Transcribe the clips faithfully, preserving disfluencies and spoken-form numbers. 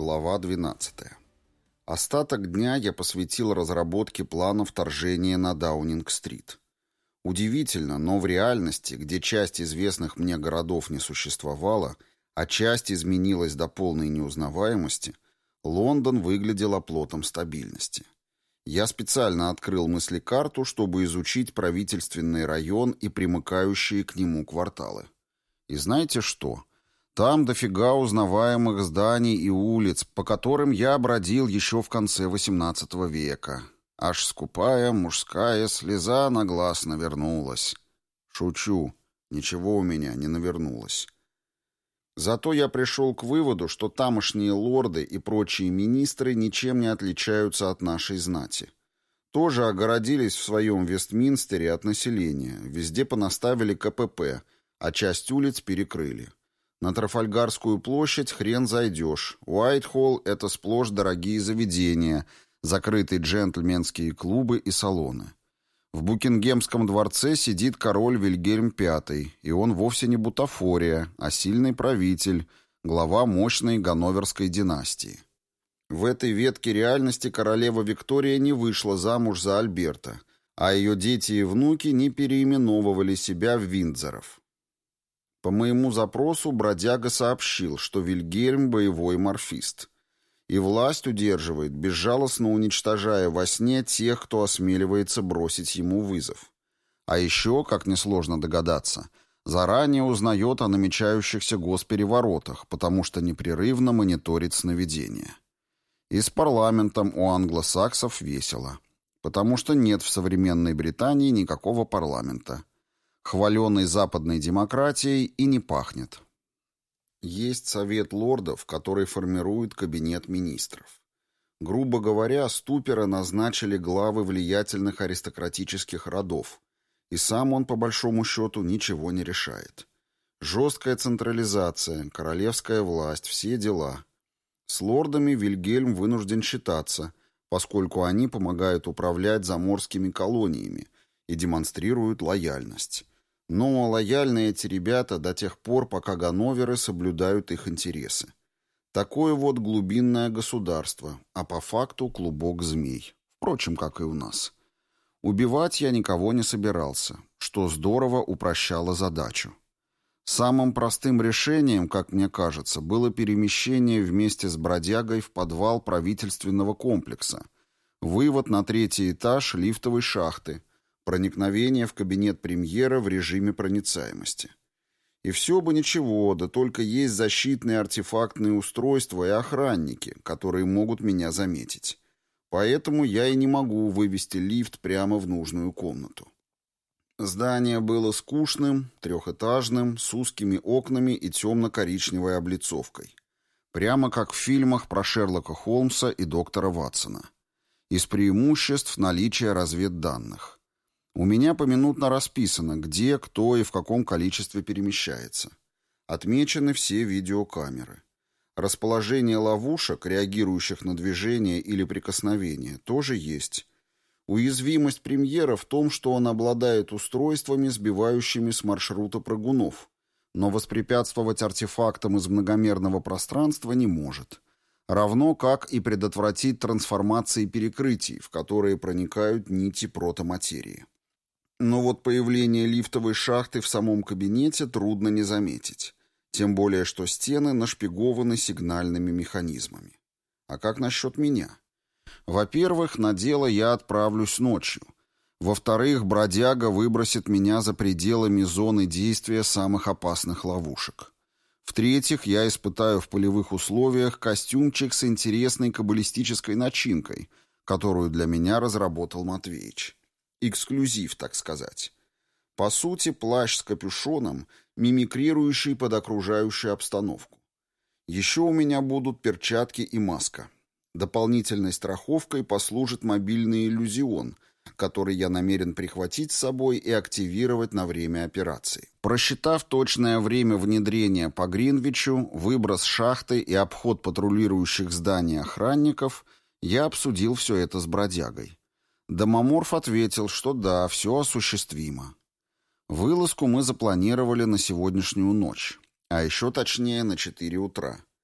Глава двенадцатая. Остаток дня я посвятил разработке плана вторжения на Даунинг-стрит. Удивительно, но в реальности, где часть известных мне городов не существовала, а часть изменилась до полной неузнаваемости, Лондон выглядел оплотом стабильности. Я специально открыл мыслекарту, чтобы изучить правительственный район и примыкающие к нему кварталы. И знаете что? Там дофига узнаваемых зданий и улиц, по которым я бродил еще в конце восемнадцатого века. Аж скупая мужская слеза на глаз навернулась. Шучу, ничего у меня не навернулось. Зато я пришел к выводу, что тамошние лорды и прочие министры ничем не отличаются от нашей знати. Тоже огородились в своем Вестминстере от населения, везде понаставили ка пэ пэ, а часть улиц перекрыли. На Трафальгарскую площадь хрен зайдешь. Уайтхолл — это сплошь дорогие заведения, закрытые джентльменские клубы и салоны. В Букингемском дворце сидит король Вильгельм пятый, и он вовсе не бутафория, а сильный правитель, глава мощной ганноверской династии. В этой ветке реальности королева Виктория не вышла замуж за Альберта, а ее дети и внуки не переименовывали себя в Виндзоров. По моему запросу бродяга сообщил, что Вильгельм — боевой морфист, и власть удерживает, безжалостно уничтожая во сне тех, кто осмеливается бросить ему вызов. А еще, как несложно догадаться, заранее узнает о намечающихся госпереворотах, потому что непрерывно мониторит сновидения. И с парламентом у англосаксов весело, потому что нет в современной Британии никакого парламента. Хваленой западной демократией и не пахнет. Есть совет лордов, который формирует кабинет министров. Грубо говоря, Ступера назначили главы влиятельных аристократических родов, и сам он, по большому счету, ничего не решает. Жесткая централизация, королевская власть, все дела. С лордами Вильгельм вынужден считаться, поскольку они помогают управлять заморскими колониями и демонстрируют лояльность. Но лояльны эти ребята до тех пор, пока ганноверы соблюдают их интересы. Такое вот глубинное государство, а по факту клубок змей. Впрочем, как и у нас. Убивать я никого не собирался, что здорово упрощало задачу. Самым простым решением, как мне кажется, было перемещение вместе с бродягой в подвал правительственного комплекса, вывод на третий этаж лифтовой шахты, проникновение в кабинет премьера в режиме проницаемости. И все бы ничего, да только есть защитные артефактные устройства и охранники, которые могут меня заметить. Поэтому я и не могу вывести лифт прямо в нужную комнату. Здание было скучным, трехэтажным, с узкими окнами и темно-коричневой облицовкой. Прямо как в фильмах про Шерлока Холмса и доктора Ватсона. Из преимуществ наличие разведданных. У меня поминутно расписано, где, кто и в каком количестве перемещается. Отмечены все видеокамеры. Расположение ловушек, реагирующих на движение или прикосновение, тоже есть. Уязвимость премьера в том, что он обладает устройствами, сбивающими с маршрута прыгунов, но воспрепятствовать артефактам из многомерного пространства не может. Равно как и предотвратить трансформации перекрытий, в которые проникают нити протоматерии. Но вот появление лифтовой шахты в самом кабинете трудно не заметить. Тем более, что стены нашпигованы сигнальными механизмами. А как насчет меня? Во-первых, на дело я отправлюсь ночью. Во-вторых, бродяга выбросит меня за пределами зоны действия самых опасных ловушек. В-третьих, я испытаю в полевых условиях костюмчик с интересной каббалистической начинкой, которую для меня разработал Матвеич. Эксклюзив, так сказать. По сути, плащ с капюшоном, мимикрирующий под окружающую обстановку. Еще у меня будут перчатки и маска. Дополнительной страховкой послужит мобильный иллюзион, который я намерен прихватить с собой и активировать на время операции. Просчитав точное время внедрения по Гринвичу, выброс шахты и обход патрулирующих зданий охранников, я обсудил все это с бродягой. Домоморф ответил, что да, все осуществимо. Вылазку мы запланировали на сегодняшнюю ночь, а еще точнее на четыре утра.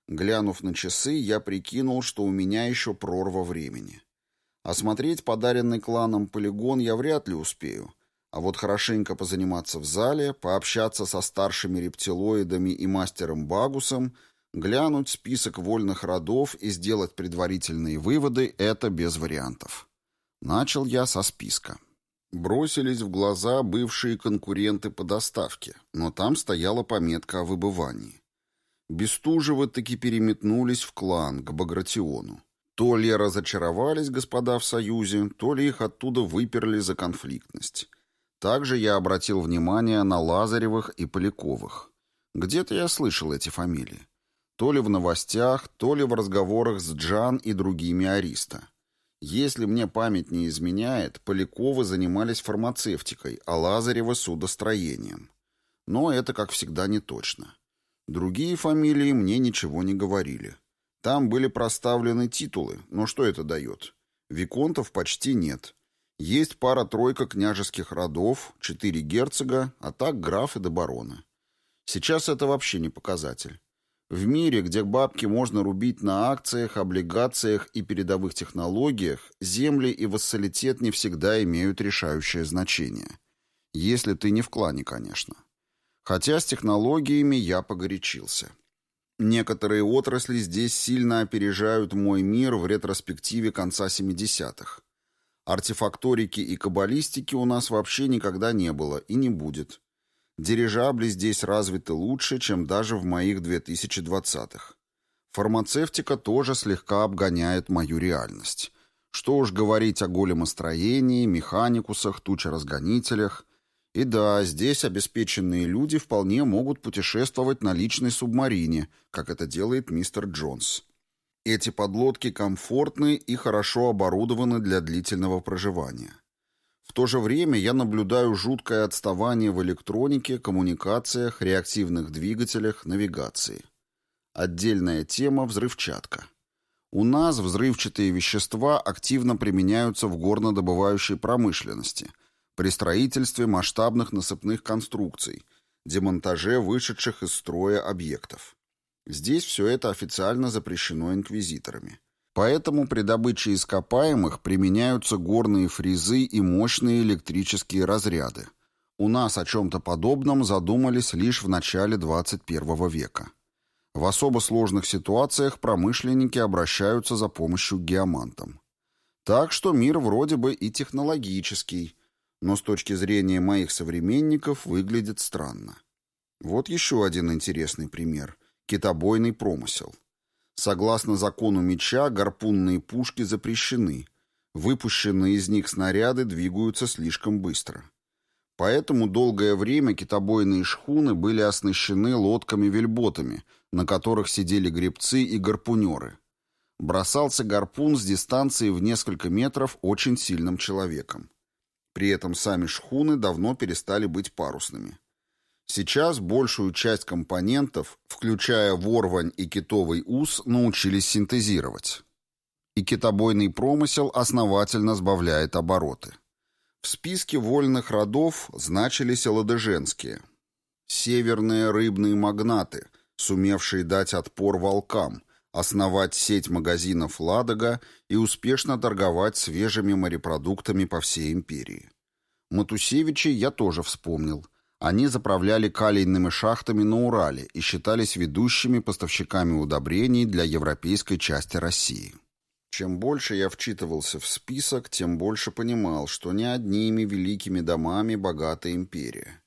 Глянув на часы, я прикинул, что у меня еще прорва времени. Осмотреть подаренный кланом полигон я вряд ли успею, а вот хорошенько позаниматься в зале, пообщаться со старшими рептилоидами и мастером Багусом, глянуть список вольных родов и сделать предварительные выводы — это без вариантов. Начал я со списка. Бросились в глаза бывшие конкуренты по доставке, но там стояла пометка о выбывании. Бестужевы таки переметнулись в клан, к Багратиону. То ли разочаровались господа в союзе, то ли их оттуда выперли за конфликтность. Также я обратил внимание на Лазаревых и Поляковых. Где-то я слышал эти фамилии. То ли в новостях, то ли в разговорах с Джан и другими ариста. Если мне память не изменяет, Поляковы занимались фармацевтикой, а Лазаревы — судостроением. Но это, как всегда, не точно. Другие фамилии мне ничего не говорили. Там были проставлены титулы, но что это дает? Виконтов почти нет. Есть пара-тройка княжеских родов, четыре герцога, а так графы да бароны. Сейчас это вообще не показатель. В мире, где бабки можно рубить на акциях, облигациях и передовых технологиях, земли и вассалитет не всегда имеют решающее значение. Если ты не в клане, конечно. Хотя с технологиями я погорячился. Некоторые отрасли здесь сильно опережают мой мир в ретроспективе конца семидесятых. Артефакторики и каббалистики у нас вообще никогда не было и не будет. Дирижабли здесь развиты лучше, чем даже в моих две тысячи двадцатых. Фармацевтика тоже слегка обгоняет мою реальность. Что уж говорить о големостроении, механикусах, тучеразгонителях. И да, здесь обеспеченные люди вполне могут путешествовать на личной субмарине, как это делает мистер Джонс. Эти подлодки комфортны и хорошо оборудованы для длительного проживания. В то же время я наблюдаю жуткое отставание в электронике, коммуникациях, реактивных двигателях, навигации. Отдельная тема — взрывчатка. У нас взрывчатые вещества активно применяются в горнодобывающей промышленности, при строительстве масштабных насыпных конструкций, демонтаже вышедших из строя объектов. Здесь все это официально запрещено инквизиторами. Поэтому при добыче ископаемых применяются горные фрезы и мощные электрические разряды. У нас о чем-то подобном задумались лишь в начале двадцать первого века. В особо сложных ситуациях промышленники обращаются за помощью к геомантам. Так что мир вроде бы и технологический, но с точки зрения моих современников выглядит странно. Вот еще один интересный пример – китобойный промысел. Согласно закону меча, гарпунные пушки запрещены. Выпущенные из них снаряды двигаются слишком быстро. Поэтому долгое время китобойные шхуны были оснащены лодками-вельботами, на которых сидели гребцы и гарпунеры. Бросался гарпун с дистанции в несколько метров очень сильным человеком. При этом сами шхуны давно перестали быть парусными. Сейчас большую часть компонентов, включая ворвань и китовый ус, научились синтезировать. И китобойный промысел основательно сбавляет обороты. В списке вольных родов значились ладыженские. Северные рыбные магнаты, сумевшие дать отпор волкам, основать сеть магазинов «Ладога» и успешно торговать свежими морепродуктами по всей империи. Матусевичей я тоже вспомнил. Они заправляли калийными шахтами на Урале и считались ведущими поставщиками удобрений для европейской части России. Чем больше я вчитывался в список, тем больше понимал, что не одними великими домами богата империя.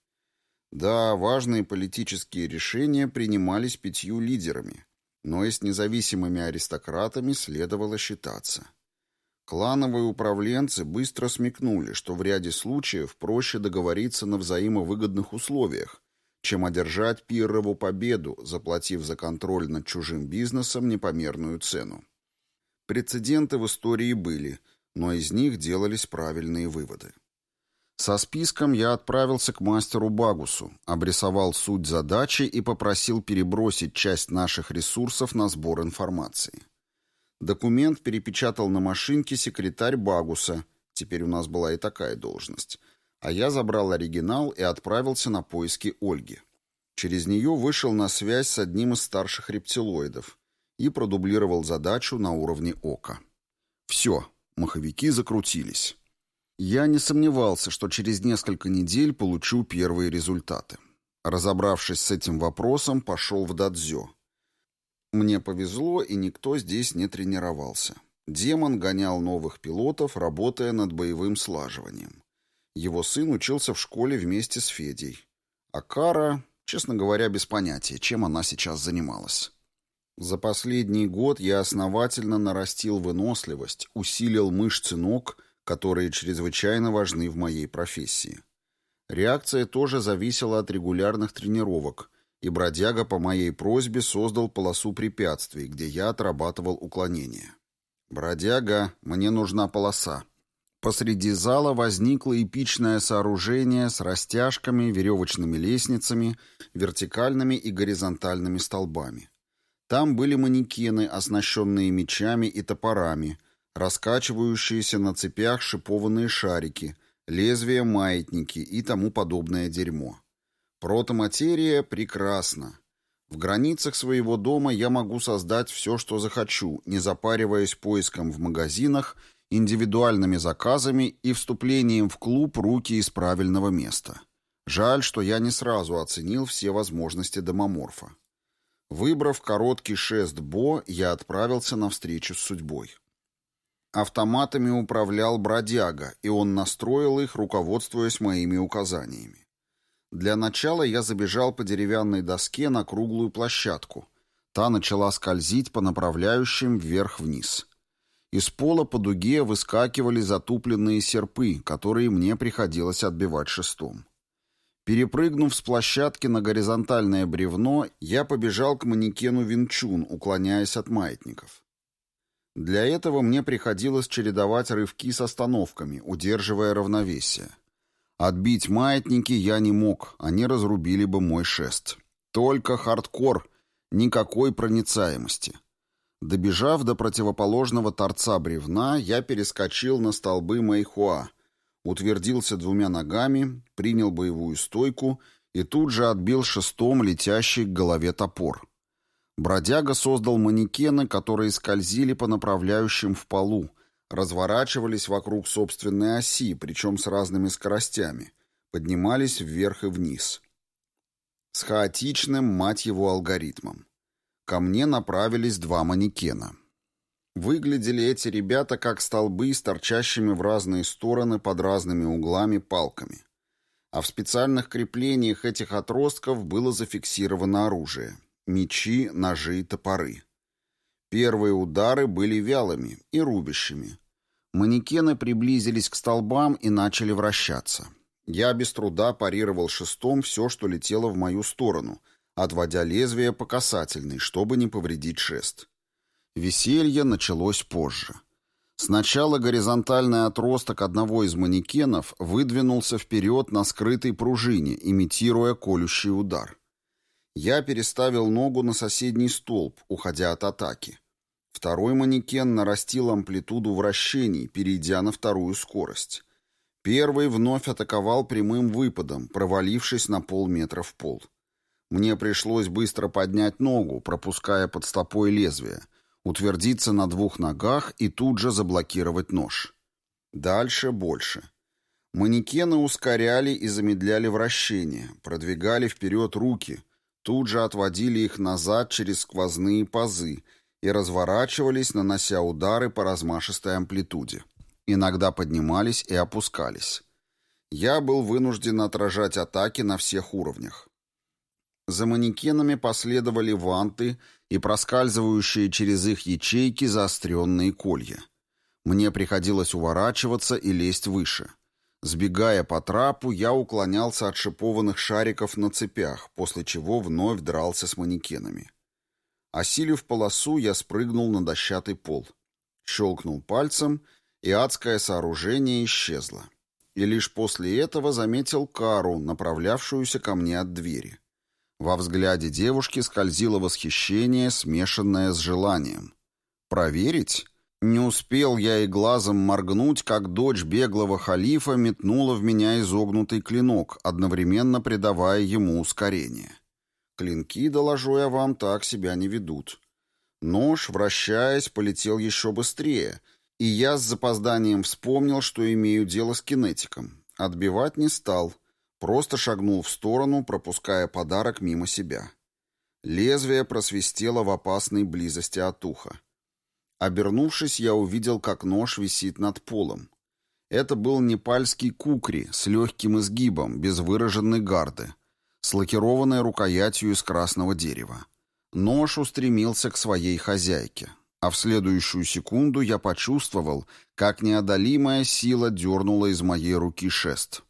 Да, важные политические решения принимались пятью лидерами, но и с независимыми аристократами следовало считаться. Клановые управленцы быстро смекнули, что в ряде случаев проще договориться на взаимовыгодных условиях, чем одержать пиррову победу, заплатив за контроль над чужим бизнесом непомерную цену. Прецеденты в истории были, но из них делались правильные выводы. Со списком я отправился к мастеру Багусу, обрисовал суть задачи и попросил перебросить часть наших ресурсов на сбор информации. Документ перепечатал на машинке секретарь Багуса, теперь у нас была и такая должность, а я забрал оригинал и отправился на поиски Ольги. Через нее вышел на связь с одним из старших рептилоидов. и продублировал задачу на уровне ока. Все, маховики закрутились. Я не сомневался, что через несколько недель получу первые результаты. Разобравшись с этим вопросом, пошел в дадзё. Мне повезло, и никто здесь не тренировался. Демон гонял новых пилотов, работая над боевым слаживанием. Его сын учился в школе вместе с Федей. А Кара, честно говоря, без понятия, чем она сейчас занималась. За последний год я основательно нарастил выносливость, усилил мышцы ног, которые чрезвычайно важны в моей профессии. Реакция тоже зависела от регулярных тренировок, и бродяга по моей просьбе создал полосу препятствий, где я отрабатывал уклонения. «Бродяга, мне нужна полоса». Посреди зала возникло эпичное сооружение с растяжками, веревочными лестницами, вертикальными и горизонтальными столбами. Там были манекены, оснащенные мечами и топорами, раскачивающиеся на цепях шипованные шарики, лезвия маятники и тому подобное дерьмо. Протоматерия прекрасна. В границах своего дома я могу создать все, что захочу, не запариваясь поиском в магазинах, индивидуальными заказами и вступлением в клуб «Руки из правильного места». Жаль, что я не сразу оценил все возможности домоморфа. Выбрав короткий шест Бо, я отправился навстречу с судьбой. Автоматами управлял бродяга, и он настроил их, руководствуясь моими указаниями. Для начала я забежал по деревянной доске на круглую площадку. Та начала скользить по направляющим вверх-вниз. Из пола по дуге выскакивали затупленные серпы, которые мне приходилось отбивать шестом. Перепрыгнув с площадки на горизонтальное бревно, я побежал к манекену Винчун, уклоняясь от маятников. Для этого мне приходилось чередовать рывки с остановками, удерживая равновесие. Отбить маятники я не мог, они разрубили бы мой шест. Только хардкор, никакой проницаемости. Добежав до противоположного торца бревна, я перескочил на столбы Мэйхуа, утвердился двумя ногами, принял боевую стойку и тут же отбил шестом летящий к голове топор. Бродяга создал манекены, которые скользили по направляющим в полу, разворачивались вокруг собственной оси, причем с разными скоростями, поднимались вверх и вниз. С хаотичным, мать его, алгоритмом. Ко мне направились два манекена. Выглядели эти ребята как столбы с торчащими в разные стороны под разными углами палками. А в специальных креплениях этих отростков было зафиксировано оружие. Мечи, ножи, топоры. Первые удары были вялыми и рубящими. Манекены приблизились к столбам и начали вращаться. Я без труда парировал шестом все, что летело в мою сторону, отводя лезвие по касательной, чтобы не повредить шест. Веселье началось позже. Сначала горизонтальный отросток одного из манекенов выдвинулся вперед на скрытой пружине, имитируя колющий удар. Я переставил ногу на соседний столб, уходя от атаки. Второй манекен нарастил амплитуду вращений, перейдя на вторую скорость. Первый вновь атаковал прямым выпадом, провалившись на полметра в пол. Мне пришлось быстро поднять ногу, пропуская под стопой лезвие, утвердиться на двух ногах и тут же заблокировать нож. Дальше больше. Манекены ускоряли и замедляли вращение, продвигали вперед руки, тут же отводили их назад через сквозные пазы и разворачивались, нанося удары по размашистой амплитуде. Иногда поднимались и опускались. Я был вынужден отражать атаки на всех уровнях. За манекенами последовали ванты и проскальзывающие через их ячейки заостренные колья. Мне приходилось уворачиваться и лезть выше. Сбегая по трапу, я уклонялся от шипованных шариков на цепях, после чего вновь дрался с манекенами. Осилив полосу, я спрыгнул на дощатый пол. Щелкнул пальцем, и адское сооружение исчезло. И лишь после этого заметил Кару, направлявшуюся ко мне от двери. Во взгляде девушки скользило восхищение, смешанное с желанием. «Проверить?» Не успел я и глазом моргнуть, как дочь беглого халифа метнула в меня изогнутый клинок, одновременно придавая ему ускорение. Клинки, доложу я вам, так себя не ведут. Нож, вращаясь, полетел еще быстрее, и я с запозданием вспомнил, что имею дело с кинетиком. Отбивать не стал, просто шагнул в сторону, пропуская подарок мимо себя. Лезвие просвистело в опасной близости от уха. Обернувшись, я увидел, как нож висит над полом. Это был непальский кукри с легким изгибом, без выраженной гарды, с лакированной рукоятью из красного дерева. Нож устремился к своей хозяйке, а в следующую секунду я почувствовал, как неодолимая сила дернула из моей руки шест.